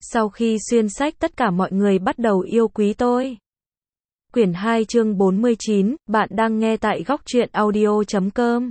Sau khi xuyên sách tất cả mọi người bắt đầu yêu quý tôi. Quyển 2 chương 49, bạn đang nghe tại góc truyện audio.com.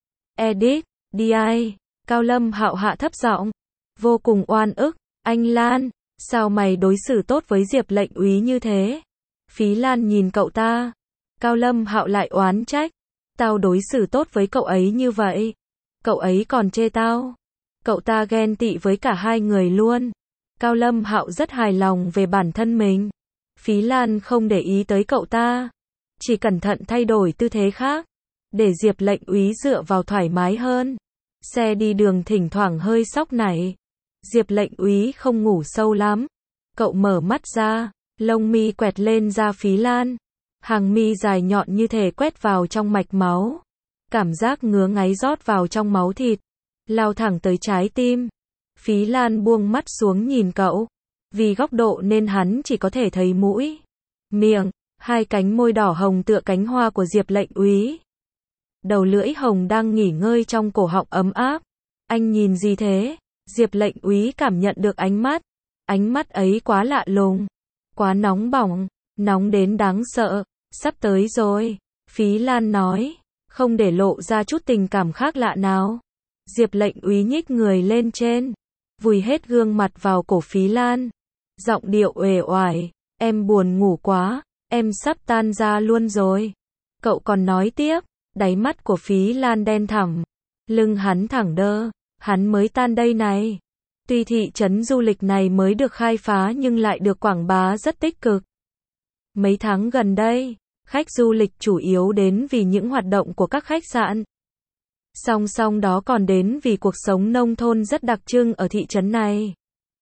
Edit, DI, Cao Lâm Hạo hạ thấp giọng, vô cùng oan ức, anh Lan, sao mày đối xử tốt với Diệp lệnh úy như thế? Phí Lan nhìn cậu ta. Cao Lâm Hạo lại oán trách, tao đối xử tốt với cậu ấy như vậy, cậu ấy còn chê tao. Cậu ta ghen tị với cả hai người luôn. Cao Lâm Hạo rất hài lòng về bản thân mình. Phí Lan không để ý tới cậu ta, chỉ cẩn thận thay đổi tư thế khác, để Diệp lệnh úy dựa vào thoải mái hơn. Xe đi đường thỉnh thoảng hơi sóc nảy. Diệp lệnh úy không ngủ sâu lắm. Cậu mở mắt ra, lông mi quẹt lên da Phí Lan. Hàng mi dài nhọn như thể quét vào trong mạch máu. Cảm giác ngứa ngáy rót vào trong máu thịt, lao thẳng tới trái tim. Phí Lan buông mắt xuống nhìn cậu. Vì góc độ nên hắn chỉ có thể thấy mũi, miệng, hai cánh môi đỏ hồng tựa cánh hoa của Diệp lệnh úy. Đầu lưỡi hồng đang nghỉ ngơi trong cổ họng ấm áp. Anh nhìn gì thế? Diệp lệnh úy cảm nhận được ánh mắt. Ánh mắt ấy quá lạ lùng, quá nóng bỏng, nóng đến đáng sợ. Sắp tới rồi, Phí Lan nói, không để lộ ra chút tình cảm khác lạ nào. Diệp lệnh úy nhích người lên trên, vùi hết gương mặt vào cổ Phí Lan. Giọng điệu uể oải, em buồn ngủ quá, em sắp tan ra luôn rồi. Cậu còn nói tiếp, đáy mắt của Phí Lan đen thẳm, lưng hắn thẳng đơ, hắn mới tan đây này. Tuy thị trấn du lịch này mới được khai phá nhưng lại được quảng bá rất tích cực. Mấy tháng gần đây, khách du lịch chủ yếu đến vì những hoạt động của các khách sạn. Song song đó còn đến vì cuộc sống nông thôn rất đặc trưng ở thị trấn này.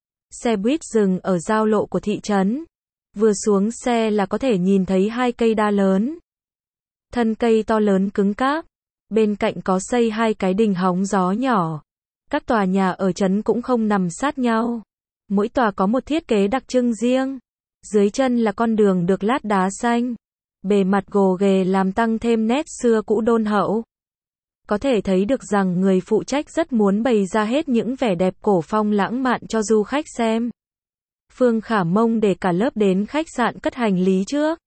Xe buýt dừng ở giao lộ của thị trấn. Vừa xuống xe là có thể nhìn thấy hai cây đa lớn. Thân cây to lớn cứng cáp. Bên cạnh có xây hai cái đình hóng gió nhỏ. Các tòa nhà ở trấn cũng không nằm sát nhau. Mỗi tòa có một thiết kế đặc trưng riêng. Dưới chân là con đường được lát đá xanh. Bề mặt gồ ghề làm tăng thêm nét xưa cũ đôn hậu. Có thể thấy được rằng người phụ trách rất muốn bày ra hết những vẻ đẹp cổ phong lãng mạn cho du khách xem. Phương Khả Mông để cả lớp đến khách sạn cất hành lý trước.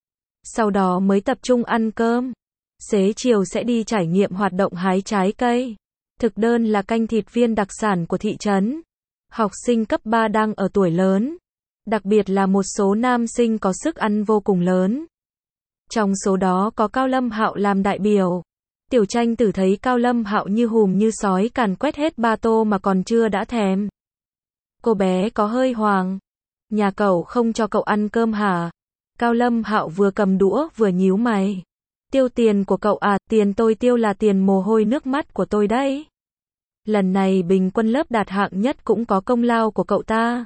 Sau đó mới tập trung ăn cơm. Xế chiều sẽ đi trải nghiệm hoạt động hái trái cây. Thực đơn là canh thịt viên đặc sản của thị trấn. Học sinh cấp 3 đang ở tuổi lớn. Đặc biệt là một số nam sinh có sức ăn vô cùng lớn. Trong số đó có Cao Lâm Hạo làm đại biểu. Tiểu Tranh Tử thấy Cao Lâm Hạo như hùm như sói càn quét hết 3 tô mà còn chưa đã thèm. Cô bé có hơi hoàng. Nhà cậu không cho cậu ăn cơm hả? Cao Lâm Hạo vừa cầm đũa vừa nhíu mày. Tiêu tiền của cậu à? Tiền tôi tiêu là tiền mồ hôi nước mắt của tôi đấy. Lần này bình quân lớp đạt hạng nhất cũng có công lao của cậu ta.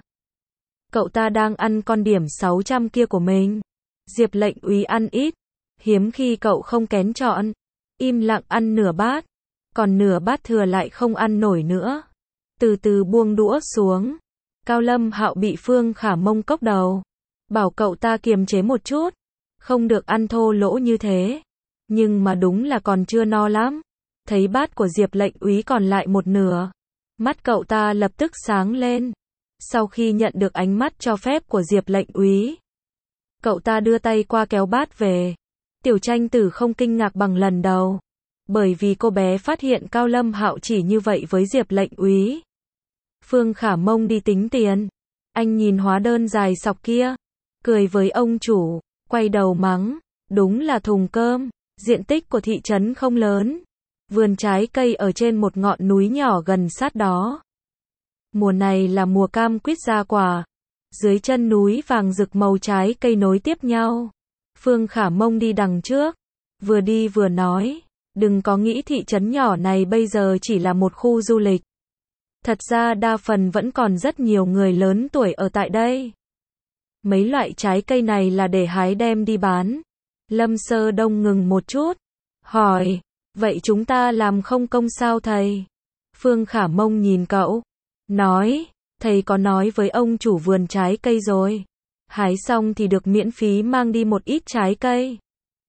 Cậu ta đang ăn con điểm 600 kia của mình. Diệp lệnh úy ăn ít. Hiếm khi cậu không kén chọn. Im lặng ăn nửa bát. Còn nửa bát thừa lại không ăn nổi nữa. Từ từ buông đũa xuống. Cao Lâm Hạo bị Phương Khả Mông cốc đầu. Bảo cậu ta kiềm chế một chút. Không được ăn thô lỗ như thế. Nhưng mà đúng là còn chưa no lắm. Thấy bát của Diệp lệnh úy còn lại một nửa. Mắt cậu ta lập tức sáng lên. Sau khi nhận được ánh mắt cho phép của Diệp lệnh úy, cậu ta đưa tay qua kéo bát về. Tiểu Tranh Tử không kinh ngạc bằng lần đầu. Bởi vì cô bé phát hiện Cao Lâm Hạo chỉ như vậy với Diệp lệnh úy. Phương Khả Mông đi tính tiền. Anh nhìn hóa đơn dài sọc kia. Cười với ông chủ. Quay đầu mắng. Đúng là thùng cơm. Diện tích của thị trấn không lớn. Vườn trái cây ở trên một ngọn núi nhỏ gần sát đó. Mùa này là mùa cam quýt ra quả. Dưới chân núi vàng rực màu trái cây nối tiếp nhau. Phương Khả Mông đi đằng trước. Vừa đi vừa nói. Đừng có nghĩ thị trấn nhỏ này bây giờ chỉ là một khu du lịch. Thật ra đa phần vẫn còn rất nhiều người lớn tuổi ở tại đây. Mấy loại trái cây này là để hái đem đi bán. Lâm Sơ Đông ngừng một chút. Hỏi. Vậy chúng ta làm không công sao thầy? Phương Khả Mông nhìn cậu. Nói. Thầy có nói với ông chủ vườn trái cây rồi. Hái xong thì được miễn phí mang đi một ít trái cây.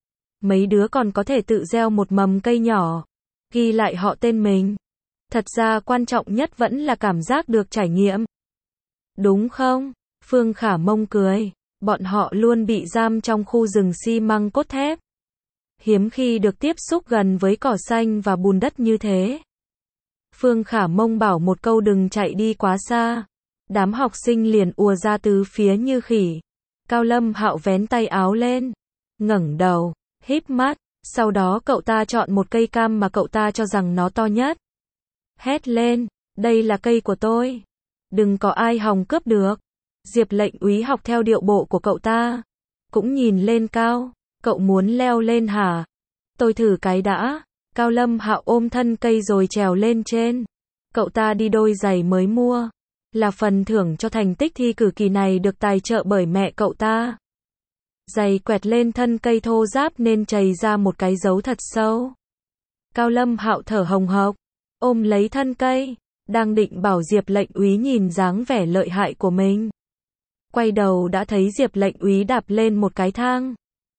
Mấy đứa còn có thể tự gieo một mầm cây nhỏ. Ghi lại họ tên mình. Thật ra quan trọng nhất vẫn là cảm giác được trải nghiệm. đúng không? Phương Khả Mông cười. Bọn họ luôn bị giam trong khu rừng xi măng cốt thép. Hiếm khi được tiếp xúc gần với cỏ xanh và bùn đất như thế. Phương Khả Mông bảo một câu đừng chạy đi quá xa. Đám học sinh liền ùa ra từ phía như khỉ. Cao Lâm Hạo vén tay áo lên, ngẩng đầu, híp mắt, sau đó cậu ta chọn một cây cam mà cậu ta cho rằng nó to nhất. Hét lên, đây là cây của tôi. Đừng có ai hòng cướp được. Diệp Lệnh Úy học theo điệu bộ của cậu ta. Cũng nhìn lên cao, cậu muốn leo lên hả? Tôi thử cái đã. Cao Lâm Hạo ôm thân cây rồi trèo lên trên. Cậu ta đi đôi giày mới mua. Là phần thưởng cho thành tích thi cử kỳ này được tài trợ bởi mẹ cậu ta. Giày quẹt lên thân cây thô ráp nên chày ra một cái dấu thật sâu. Cao Lâm Hạo thở hồng hộc, ôm lấy thân cây, đang định bảo Diệp Lệnh Úy nhìn dáng vẻ lợi hại của mình. Quay đầu đã thấy Diệp Lệnh Úy đạp lên một cái thang.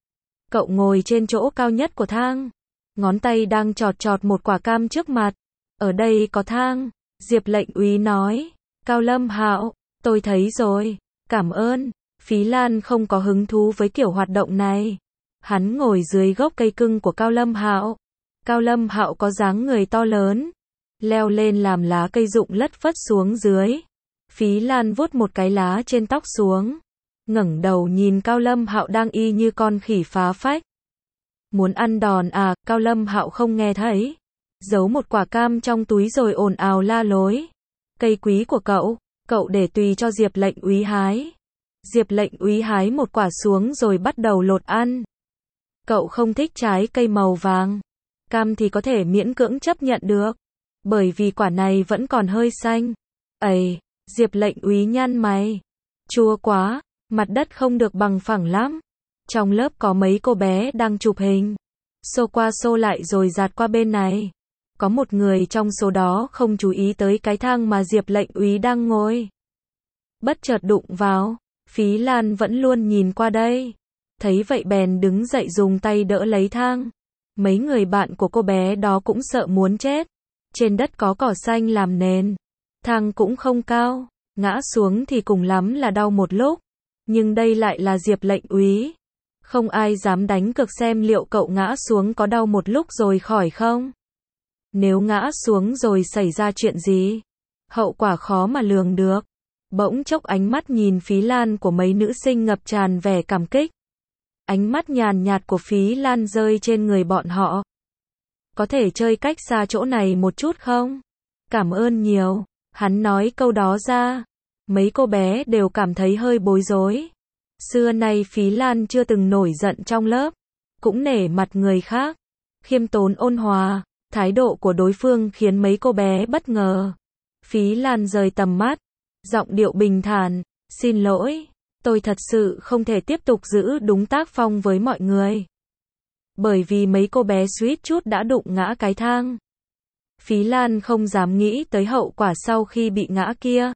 Cậu ngồi trên chỗ cao nhất của thang, ngón tay đang chọt chọt một quả cam trước mặt. Ở đây có thang, Diệp Lệnh Úy nói. Cao Lâm Hạo, tôi thấy rồi, cảm ơn. Phí Lan không có hứng thú với kiểu hoạt động này. Hắn ngồi dưới gốc cây cưng của Cao Lâm Hạo. Cao Lâm Hạo có dáng người to lớn, leo lên làm lá cây rụng lất phất xuống dưới. Phí Lan vuốt một cái lá trên tóc xuống, ngẩng đầu nhìn Cao Lâm Hạo đang y như con khỉ phá phách. Muốn ăn đòn à? Cao Lâm Hạo không nghe thấy, giấu một quả cam trong túi rồi ồn ào la lối. Cây quý của cậu để tùy cho Diệp Lệnh Úy hái. Diệp Lệnh Úy hái một quả xuống rồi bắt đầu lột ăn. Cậu không thích trái cây màu vàng. Cam thì có thể miễn cưỡng chấp nhận được, bởi vì quả này vẫn còn hơi xanh. Ây, Diệp Lệnh Úy nhăn mày. Chua quá, mặt đất không được bằng phẳng lắm. Trong lớp có mấy cô bé đang chụp hình. Xô qua xô lại rồi dạt qua bên này. Có một người trong số đó không chú ý tới cái thang mà Diệp Lệnh Úy đang ngồi. Bất chợt đụng vào. Phí Lan vẫn luôn nhìn qua đây. Thấy vậy bèn đứng dậy dùng tay đỡ lấy thang. Mấy người bạn của cô bé đó cũng sợ muốn chết. Trên đất có cỏ xanh làm nền. Thang cũng không cao. Ngã xuống thì cùng lắm là đau một lúc. Nhưng đây lại là Diệp Lệnh Úy. Không ai dám đánh cược xem liệu cậu ngã xuống có đau một lúc rồi khỏi không. Nếu ngã xuống rồi xảy ra chuyện gì, hậu quả khó mà lường được. Bỗng chốc ánh mắt nhìn Phí Lan của mấy nữ sinh ngập tràn vẻ cảm kích. Ánh mắt nhàn nhạt của Phí Lan rơi trên người bọn họ. Có thể chơi cách xa chỗ này một chút không? Cảm ơn nhiều. Hắn nói câu đó ra. Mấy cô bé đều cảm thấy hơi bối rối. Xưa nay Phí Lan chưa từng nổi giận trong lớp. Cũng nể mặt người khác. Khiêm tốn ôn hòa. Thái độ của đối phương khiến mấy cô bé bất ngờ. Phí Lan rời tầm mắt. Giọng điệu bình thản. Xin lỗi. Tôi thật sự không thể tiếp tục giữ đúng tác phong với mọi người. Bởi vì mấy cô bé suýt chút đã đụng ngã cái thang. Phí Lan không dám nghĩ tới hậu quả sau khi bị ngã kia.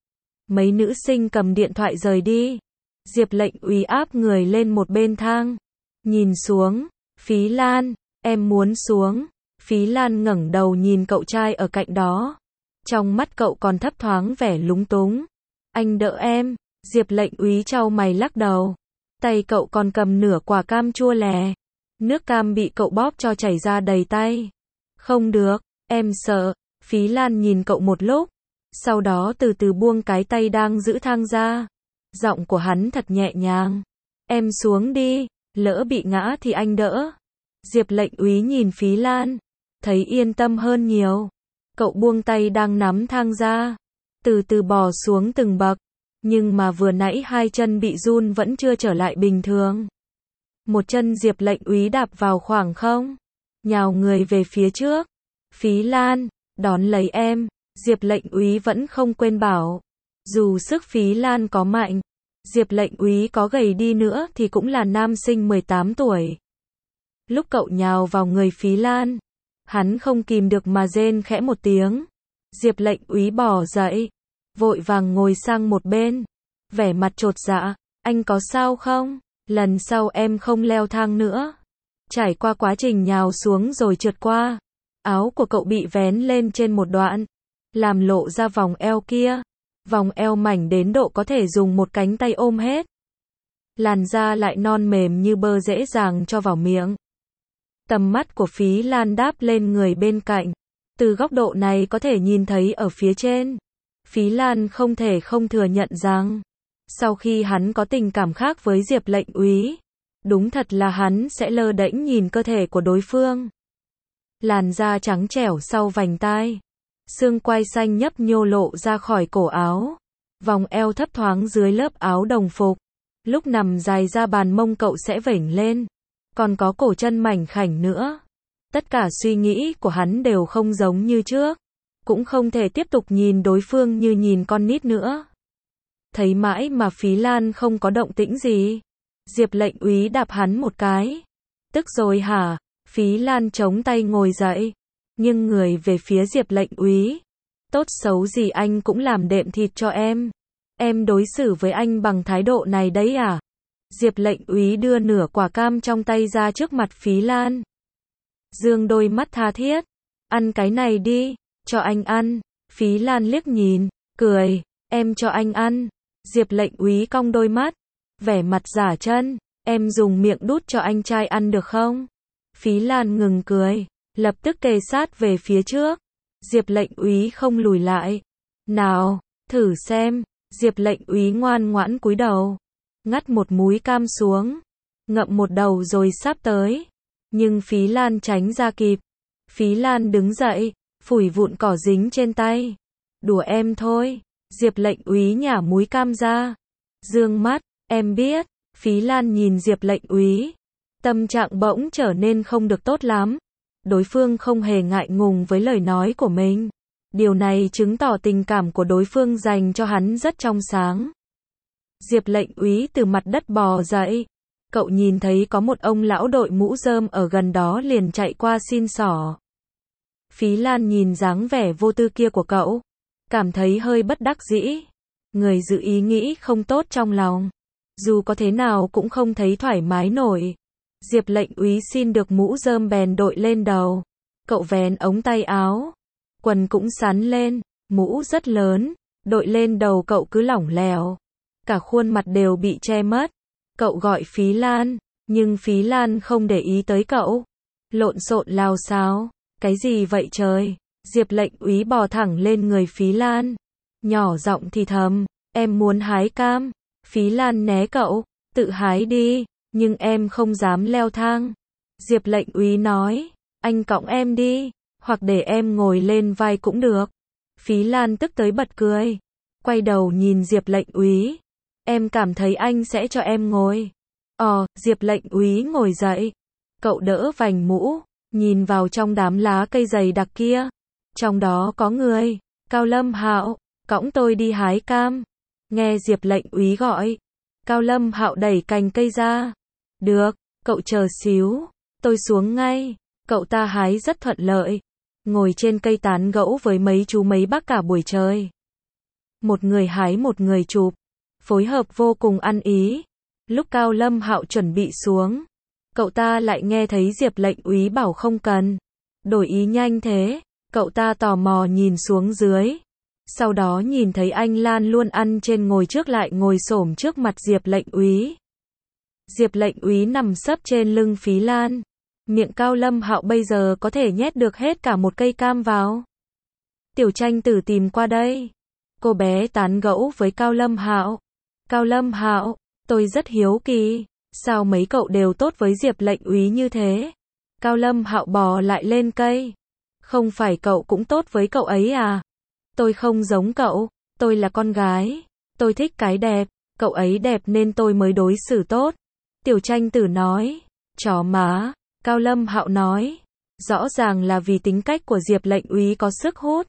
Mấy nữ sinh cầm điện thoại rời đi. Diệp Lệnh Úy áp người lên một bên thang. Nhìn xuống. Phí Lan, em muốn xuống. Phí Lan ngẩng đầu nhìn cậu trai ở cạnh đó. Trong mắt cậu còn thấp thoáng vẻ lúng túng. Anh đỡ em. Diệp Lệnh Úy chau mày lắc đầu. Tay cậu còn cầm nửa quả cam chua lè. Nước cam bị cậu bóp cho chảy ra đầy tay. Không được, em sợ. Phí Lan nhìn cậu một lúc. Sau đó từ từ buông cái tay đang giữ thang ra. Giọng của hắn thật nhẹ nhàng. Em xuống đi, lỡ bị ngã thì anh đỡ. Diệp Lệnh Úy nhìn Phí Lan. Thấy yên tâm hơn nhiều. Cậu buông tay đang nắm thang ra. Từ từ bò xuống từng bậc. Nhưng mà vừa nãy hai chân bị run vẫn chưa trở lại bình thường. Một chân Diệp Lệnh Úy đạp vào khoảng không. Nhào người về phía trước. Phí Lan, đón lấy em. Diệp Lệnh Úy vẫn không quên bảo. Dù sức Phí Lan có mạnh, Diệp Lệnh Úy có gầy đi nữa thì cũng là nam sinh 18 tuổi. Lúc cậu nhào vào người Phí Lan, hắn không kìm được mà rên khẽ một tiếng. Diệp Lệnh Úy bỏ dậy, vội vàng ngồi sang một bên, vẻ mặt chột dạ. Anh có sao không? Lần sau em không leo thang nữa. Trải qua quá trình nhào xuống rồi trượt qua, áo của cậu bị vén lên trên một đoạn, làm lộ ra vòng eo kia. vòng eo mảnh đến độ có thể dùng một cánh tay ôm hết. Làn da lại non mềm như bơ dễ dàng cho vào miệng. Tầm mắt của Phí Lan đáp lên người bên cạnh. Từ góc độ này có thể nhìn thấy ở phía trên. Phí Lan không thể không thừa nhận rằng, sau khi hắn có tình cảm khác với Diệp Lệnh Úy, đúng thật là hắn sẽ lơ đễnh nhìn cơ thể của đối phương. Làn da trắng trẻo sau vành tai, xương quai xanh nhấp nhô lộ ra khỏi cổ áo, vòng eo thấp thoáng dưới lớp áo đồng phục. Lúc nằm dài ra bàn mông cậu sẽ vểnh lên, còn có cổ chân mảnh khảnh nữa. Tất cả suy nghĩ của hắn đều không giống như trước, cũng không thể tiếp tục nhìn đối phương như nhìn con nít nữa. Thấy mãi mà Phí Lan không có động tĩnh gì. Diệp Lệnh Úy đạp hắn một cái. Tức rồi hả? Phí Lan chống tay ngồi dậy, nghiêng người về phía Diệp Lệnh Úy. Tốt xấu gì anh cũng làm đệm thịt cho em. Em đối xử với anh bằng thái độ này đấy à? Diệp Lệnh Úy đưa nửa quả cam trong tay ra trước mặt Phí Lan. Dương đôi mắt tha thiết. Ăn cái này đi, cho anh ăn. Phí Lan liếc nhìn, cười, em cho anh ăn. Diệp Lệnh Úy cong đôi mắt, vẻ mặt giả chân, em dùng miệng đút cho anh trai ăn được không? Phí Lan ngừng cười, lập tức kề sát về phía trước. Diệp Lệnh Úy không lùi lại. Nào, thử xem. Diệp Lệnh Úy ngoan ngoãn cúi đầu, ngắt một múi cam xuống, ngậm một đầu rồi sắp tới. Nhưng Phí Lan tránh ra kịp. Phí Lan đứng dậy, phủi vụn cỏ dính trên tay. Đùa em thôi. Diệp Lệnh Úy nhả múi cam ra. Dương mắt, em biết. Phí Lan nhìn Diệp Lệnh Úy. Tâm trạng bỗng trở nên không được tốt lắm. Đối phương không hề ngại ngùng với lời nói của mình. Điều này chứng tỏ tình cảm của đối phương dành cho hắn rất trong sáng. Diệp Lệnh Úy từ mặt đất bò dậy. Cậu nhìn thấy có một ông lão đội mũ rơm ở gần đó liền chạy qua xin xỏ. Phí Lan nhìn dáng vẻ vô tư kia của cậu, cảm thấy hơi bất đắc dĩ. Người giữ ý nghĩ không tốt trong lòng, dù có thế nào cũng không thấy thoải mái nổi. Diệp Lệnh Úy xin được mũ rơm bèn đội lên đầu. Cậu vén ống tay áo, quần cũng xắn lên, mũ rất lớn, đội lên đầu cậu cứ lỏng lẻo, cả khuôn mặt đều bị che mất. Cậu gọi Phí Lan, nhưng Phí Lan không để ý tới cậu. Lộn xộn lao xáo, cái gì vậy trời? Diệp Lệnh Úy bò thẳng lên người Phí Lan, nhỏ giọng thì thầm, em muốn hái cam. Phí Lan né cậu, tự hái đi, nhưng em không dám leo thang. Diệp Lệnh Úy nói, anh cõng em đi, hoặc để em ngồi lên vai cũng được. Phí Lan tức tới bật cười, quay đầu nhìn Diệp Lệnh Úy. Em cảm thấy anh sẽ cho em ngồi. Diệp Lệnh Úy ngồi dậy. Cậu đỡ vành mũ, nhìn vào trong đám lá cây dày đặc kia. Trong đó có người. Cao Lâm Hạo, cõng tôi đi hái cam. Nghe Diệp Lệnh Úy gọi, Cao Lâm Hạo đẩy cành cây ra. Được, cậu chờ xíu, tôi xuống ngay. Cậu ta hái rất thuận lợi, ngồi trên cây tán gẫu với mấy chú mấy bác cả buổi trời. Một người hái một người chụp, phối hợp vô cùng ăn ý. Lúc Cao Lâm Hạo chuẩn bị xuống, cậu ta lại nghe thấy Diệp Lệnh Úy bảo không cần. Đổi ý nhanh thế, cậu ta tò mò nhìn xuống dưới. Sau đó nhìn thấy anh Lan luôn ăn trên ngồi trước lại ngồi xổm trước mặt Diệp Lệnh Úy. Diệp Lệnh Úy nằm sấp trên lưng Phí Lan. Miệng Cao Lâm Hạo bây giờ có thể nhét được hết cả một cây cam vào. Tiểu Tranh Tử tìm qua đây. Cô bé tán gẫu với Cao Lâm Hạo. Cao Lâm Hạo, tôi rất hiếu kỳ, sao mấy cậu đều tốt với Diệp Lệnh Úy như thế? Cao Lâm Hạo bò lại lên cây. Không phải cậu cũng tốt với cậu ấy à? Tôi không giống cậu, tôi là con gái. Tôi thích cái đẹp, cậu ấy đẹp nên tôi mới đối xử tốt. Tiểu Tranh Tử nói. Chó má, Cao Lâm Hạo nói. Rõ ràng là vì tính cách của Diệp Lệnh Úy có sức hút.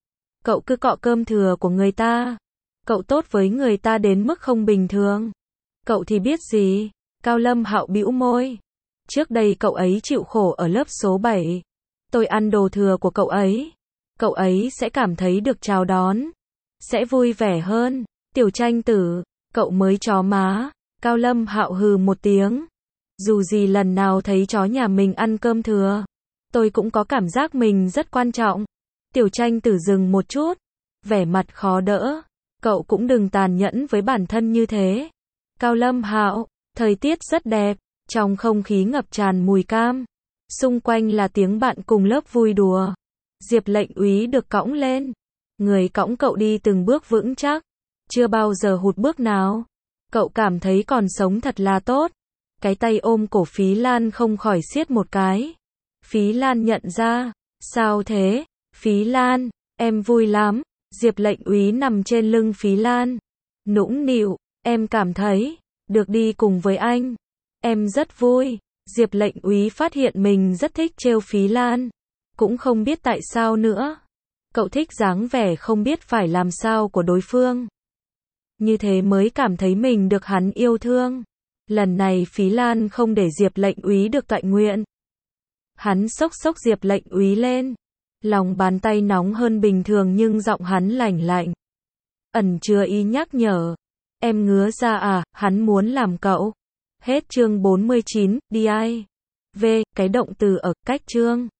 Cậu cứ cọ cơm thừa của người ta. Cậu tốt với người ta đến mức không bình thường. Cậu thì biết gì? Cao Lâm Hạo bĩu môi. Trước đây cậu ấy chịu khổ ở lớp số 7. Tôi ăn đồ thừa của cậu ấy. Cậu ấy sẽ cảm thấy được chào đón. Sẽ vui vẻ hơn. Tiểu Tranh Tử, cậu mới chó má. Cao Lâm Hạo hừ một tiếng. Dù gì lần nào thấy chó nhà mình ăn cơm thừa, tôi cũng có cảm giác mình rất quan trọng. Tiểu Tranh Tử dừng một chút, vẻ mặt khó đỡ. Cậu cũng đừng tàn nhẫn với bản thân như thế. Cao Lâm Hạo, thời tiết rất đẹp, trong không khí ngập tràn mùi cam. Xung quanh là tiếng bạn cùng lớp vui đùa. Diệp Lệnh Úy được cõng lên. Người cõng cậu đi từng bước vững chắc. Chưa bao giờ hụt bước nào. Cậu cảm thấy còn sống thật là tốt. Cái tay ôm cổ Phí Lan không khỏi siết một cái. Phí Lan nhận ra. Sao thế? Phí Lan, em vui lắm. Diệp Lệnh Úy nằm trên lưng Phí Lan. Nũng nịu, em cảm thấy, được đi cùng với anh. Em rất vui. Diệp Lệnh Úy phát hiện mình rất thích trêu Phí Lan. Cũng không biết tại sao nữa. Cậu thích dáng vẻ không biết phải làm sao của đối phương. Như thế mới cảm thấy mình được hắn yêu thương. Lần này Phí Lan không để Diệp Lệnh Úy được tọa nguyện. Hắn xốc xốc Diệp Lệnh Úy lên. Lòng bàn tay nóng hơn bình thường nhưng giọng hắn lạnh lạnh. Ẩn chứa ý nhắc nhở. Em ngứa ra à, hắn muốn làm cậu. Hết chương 49, đi ai. V, cái động từ ở, cách chương.